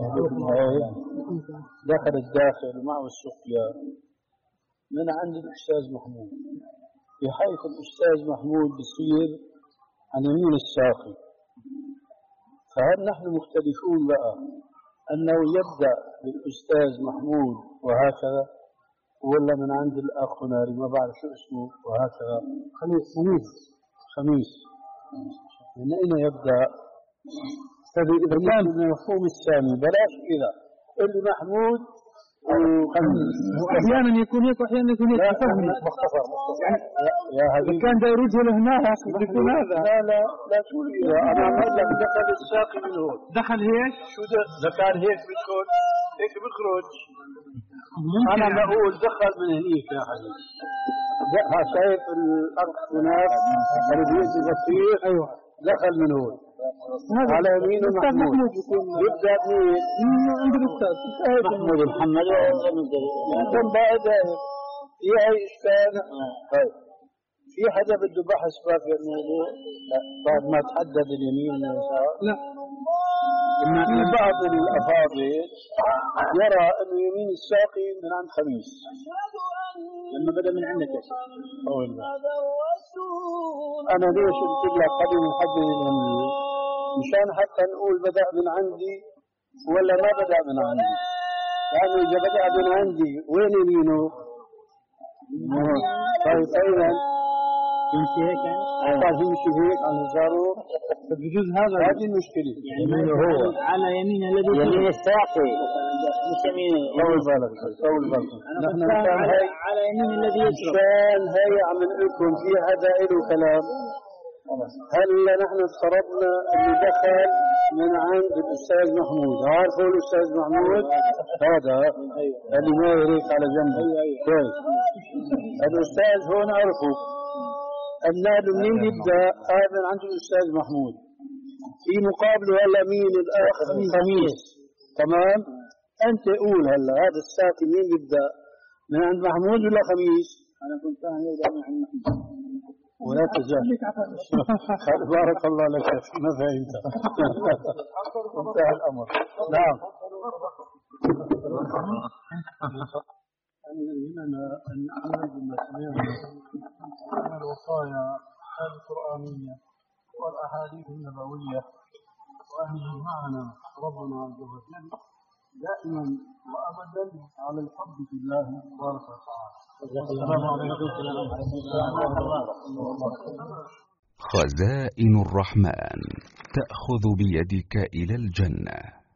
دخل الداخل معه السقيا من عند الأستاذ محمود بحيث الأستاذ محمود بصير عن يمين الساقي. فهل نحن مختلفون بقى أنه يبدأ بالأستاذ محمود وهكذا، ولا من عند الأخ ناري ما بعرف شو اسمه وهكذا. خميس خميس خميس من أين يبدأ؟ إذا كان بالمفهوم الثاني بلاش كذا اللي محمود وخميس، أحيانا يكون هيك وأحيانا يكون هيك. مختصر مختصر يعني يا إذا كان دا يرجع لهناك يكون هذا. لا لا لا تقول أنا أقول لك دخل الساقي من هون. دخل هيك شو ده؟ إذا كان هيك بيدخل هيك بيخرج. أنا بقول دخل من هنيك يا حبيبي. ها شايف الأخ هناك الرئيس البصير؟ أيوه دخل من هون على يمين محمود. يبدأ من عند الأستاذ محمود محمد عندهم بعد في أي إشكال؟ طيب في حدا بده بحث في الموضوع؟ لا بعد ما تحدد اليمين واليسار؟ لا. في بعض الأفاضل يرى أنه يمين الساقي من عند خميس لما بدأ من عندك يا شيخ. أنا ليش قلت لك خلينا نحدد اليمين؟ مشان حتى نقول بدأ من عندي ولا ما بدأ من عندي. يعني إذا بدأ من عندي وين يمينه؟ طيب أيضا يمشي هيك يعني؟ طيب يمشي هيك عن يساره. بجوز هذا هذه المشكلة. يعني هو على يمين الذي يمين الساقي مش يمين. طول بالك طول بالك. نحن مشان هاي على يمين الذي يشرب. مشان هاي عم نقولكم في هذا له كلام. هلا نحن افترضنا انه دخل من عند الاستاذ محمود. عارفه الاستاذ محمود هذا اللي ما يريك على جنبه كويس. الاستاذ هون عرفه قلنا له منين يبدا؟ قال من عند الاستاذ محمود. في مقابله هلا مين الاخ خميس. تمام. انت قول هلا هذا الساقي مين يبدا؟ من عند محمود ولا خميس؟ انا كنت فاهم يبدا من عند محمود ولا تزال. بارك الله لك ما فهمت. انتهى الأمر. نعم. يعني يهمنا أن نعمل بما سمعنا من الوصايا القرآنية والأحاديث النبوية، وأن يجمعنا ربنا عز وجل دائما وأبدا على الحب في الله تبارك وتعالى. السلام عليكم ورحمة الله. خزائن الرحمن تأخذ بيدك إلى الجنة.